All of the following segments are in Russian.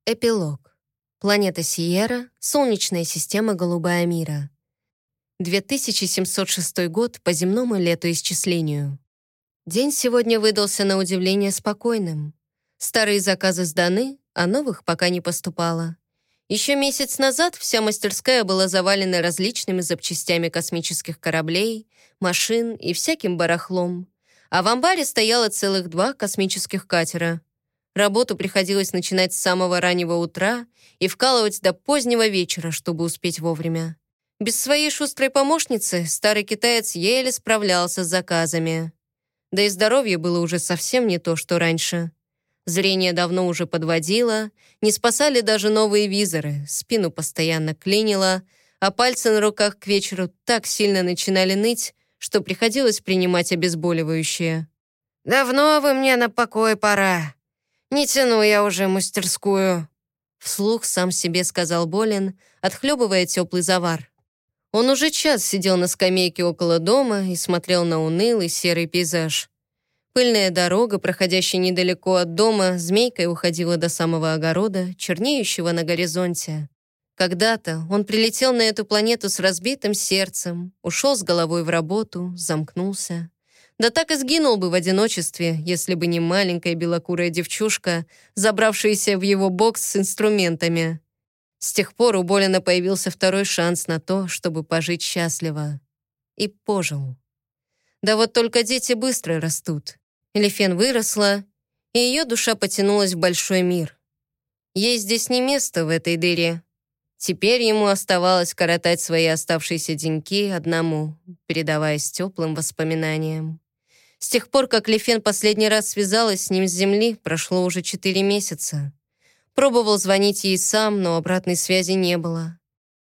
Эпилог. Планета Сиерра, Солнечная система Голубая Мира. 2706 год по земному летоисчислению. День сегодня выдался на удивление спокойным. Старые заказы сданы, а новых пока не поступало. Еще месяц назад вся мастерская была завалена различными запчастями космических кораблей, машин и всяким барахлом. А в амбаре стояло целых 2 космических катера. Работу приходилось начинать с самого раннего утра и вкалывать до позднего вечера, чтобы успеть вовремя. Без своей шустрой помощницы старый китаец еле справлялся с заказами. Да и здоровье было уже совсем не то, что раньше. Зрение давно уже подводило, не спасали даже новые визоры, спину постоянно клинило, а пальцы на руках к вечеру так сильно начинали ныть, что приходилось принимать обезболивающее. «Давно бы мне на покой пора. Не тяну я уже мастерскую», — вслух сам себе сказал Болин, отхлебывая теплый завар. Он уже час сидел на скамейке около дома и смотрел на унылый серый пейзаж. Пыльная дорога, проходящая недалеко от дома, змейкой уходила до самого огорода, чернеющего на горизонте. Когда-то он прилетел на эту планету с разбитым сердцем, ушел с головой в работу, замкнулся. Да так и сгинул бы в одиночестве, если бы не маленькая белокурая девчушка, забравшаяся в его бокс с инструментами. С тех пор у Болина появился второй шанс на то, чтобы пожить счастливо. И пожил. Да вот только дети быстро растут. Лифен выросла, и ее душа потянулась в большой мир. Ей здесь не место в этой дыре. Теперь ему оставалось коротать свои оставшиеся деньки одному, предаваясь теплым воспоминаниям. С тех пор, как Лифен последний раз связалась с ним с Земли, прошло уже 4 месяца. Пробовал звонить ей сам, но обратной связи не было.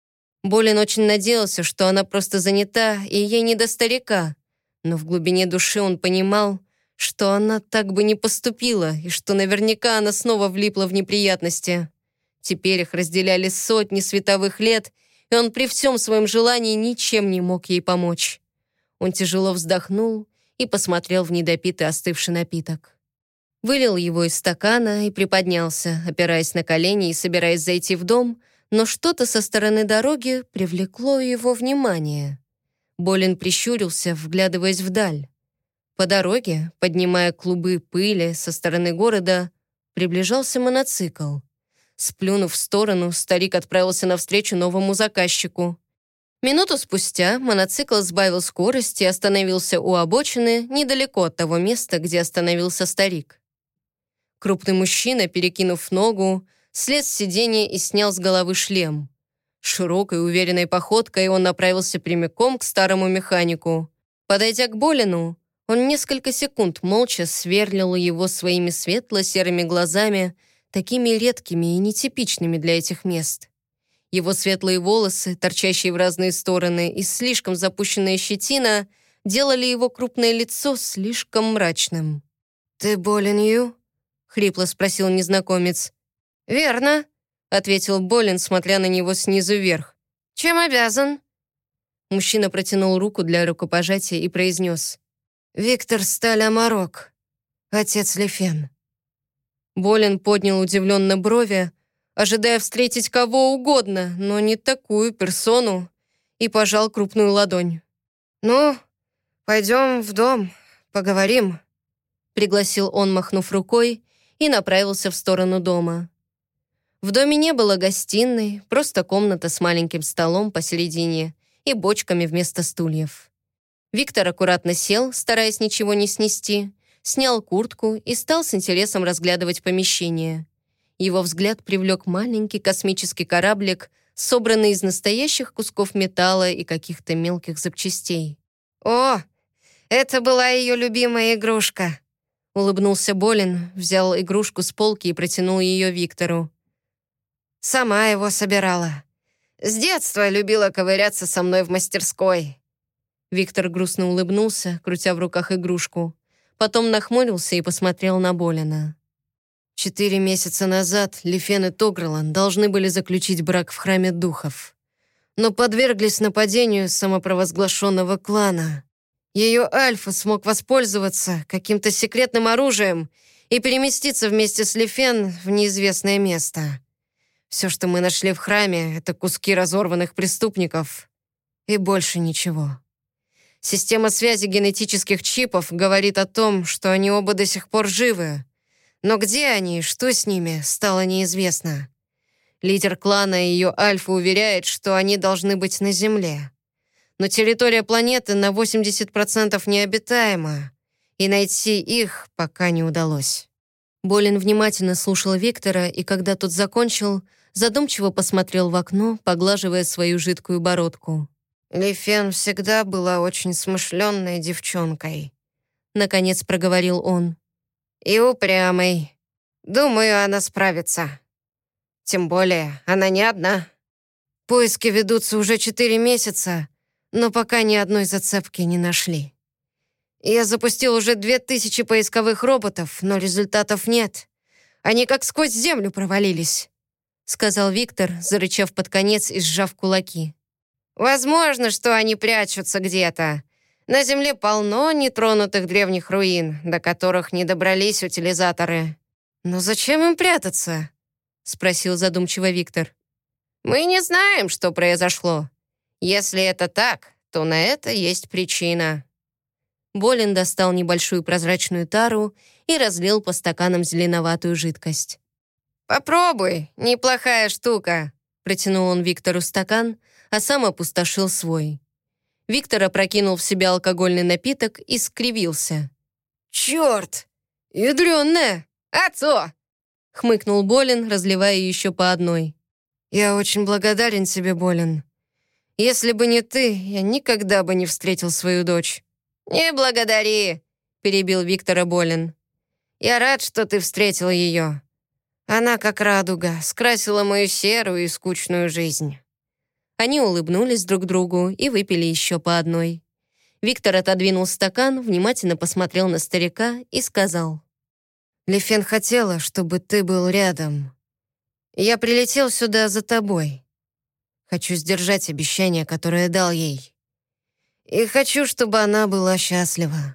Болин очень надеялся, что она просто занята, и ей не до старика. Но в глубине души он понимал, что она так бы не поступила, и что наверняка она снова влипла в неприятности. Теперь их разделяли сотни световых лет, и он при всем своем желании ничем не мог ей помочь. Он тяжело вздохнул и посмотрел в недопитый остывший напиток. Вылил его из стакана и приподнялся, опираясь на колени и собираясь зайти в дом, но что-то со стороны дороги привлекло его внимание. Болин прищурился, вглядываясь вдаль. По дороге, поднимая клубы пыли со стороны города, приближался моноцикл. Сплюнув в сторону, старик отправился навстречу новому заказчику. Минуту спустя моноцикл сбавил скорость и остановился у обочины недалеко от того места, где остановился старик. Крупный мужчина, перекинув ногу, слез с сиденья и снял с головы шлем. Широкой, уверенной походкой он направился прямиком к старому механику. Подойдя к Болину, он несколько секунд молча сверлил его своими светло-серыми глазами, такими редкими и нетипичными для этих мест. Его светлые волосы, торчащие в разные стороны, и слишком запущенная щетина делали его крупное лицо слишком мрачным. «Ты болен, Ю?» — хрипло спросил незнакомец. «Верно», — ответил Болин, смотря на него снизу вверх. «Чем обязан?» Мужчина протянул руку для рукопожатия и произнес: «Виктор Сталь-Амарок, отец Лифен». Болин поднял удивленно брови, ожидая встретить кого угодно, но не такую персону, и пожал крупную ладонь. «Ну, пойдем в дом, поговорим», — пригласил он, махнув рукой, и направился в сторону дома. В доме не было гостиной, просто комната с маленьким столом посередине и бочками вместо стульев. Виктор аккуратно сел, стараясь ничего не снести, снял куртку и стал с интересом разглядывать помещение. Его взгляд привлек маленький космический кораблик, собранный из настоящих кусков металла и каких-то мелких запчастей. «О, это была ее любимая игрушка», — улыбнулся Болин, взял игрушку с полки и протянул ее Виктору. «Сама его собирала. С детства любила ковыряться со мной в мастерской». Виктор грустно улыбнулся, крутя в руках игрушку. Потом нахмурился и посмотрел на Болина. 4 месяца назад Лифен и Тогрелан должны были заключить брак в храме духов, но подверглись нападению самопровозглашенного клана. Ее Альфа смог воспользоваться каким-то секретным оружием и переместиться вместе с Лифен в неизвестное место. Все, что мы нашли в храме, это куски разорванных преступников. И больше ничего. Система связи генетических чипов говорит о том, что они оба до сих пор живы. Но где они и что с ними, стало неизвестно. Лидер клана и ее альфа уверяет, что они должны быть на Земле. Но территория планеты на 80% необитаема, и найти их пока не удалось. Болин внимательно слушал Виктора, и когда тот закончил, задумчиво посмотрел в окно, поглаживая свою жидкую бородку. «Лифен всегда была очень смышленной девчонкой», — наконец проговорил он. «И упрямой. Думаю, она справится. Тем более, она не одна. Поиски ведутся уже 4 месяца, но пока ни одной зацепки не нашли. Я запустил уже 2000 поисковых роботов, но результатов нет. Они как сквозь землю провалились», — сказал Виктор, зарычав под конец и сжав кулаки. «Возможно, что они прячутся где-то. На Земле полно нетронутых древних руин, до которых не добрались утилизаторы. Но зачем им прятаться?» — спросил задумчиво Виктор. «Мы не знаем, что произошло. Если это так, то на это есть причина». Болин достал небольшую прозрачную тару и разлил по стаканам зеленоватую жидкость. «Попробуй, неплохая штука», — протянул он Виктору стакан, а сам опустошил свой. Виктор опрокинул в себя алкогольный напиток и скривился. «Черт! Ядрёная! Отцо!» — хмыкнул Болин, разливая еще по одной. «Я очень благодарен тебе, Болин. Если бы не ты, я никогда бы не встретил свою дочь». «Не благодари», — перебил Виктора Болин. «Я рад, что ты встретил ее. Она, как радуга, скрасила мою серую и скучную жизнь». Они улыбнулись друг другу и выпили еще по одной. Виктор отодвинул стакан, внимательно посмотрел на старика и сказал: «Лифен хотела, чтобы ты был рядом. Я прилетел сюда за тобой. Хочу сдержать обещание, которое дал ей. И хочу, чтобы она была счастлива».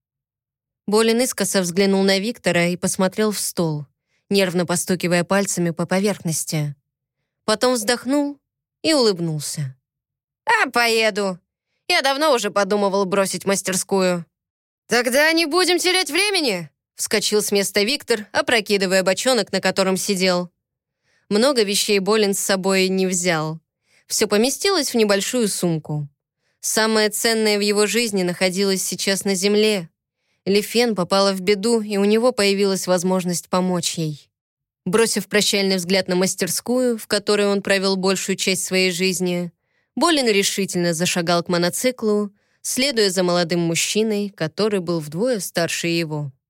Болин искоса взглянул на Виктора и посмотрел в стол, нервно постукивая пальцами по поверхности. Потом вздохнул и улыбнулся. «Поеду. Я давно уже подумывал бросить мастерскую». «Тогда не будем терять времени!» Вскочил с места Виктор, опрокидывая бочонок, на котором сидел. Много вещей Болин с собой не взял. Все поместилось в небольшую сумку. Самое ценное в его жизни находилось сейчас на земле. Лифен попала в беду, и у него появилась возможность помочь ей. Бросив прощальный взгляд на мастерскую, в которой он провел большую часть своей жизни, Болин решительно зашагал к моноциклу, следуя за молодым мужчиной, который был вдвое старше его.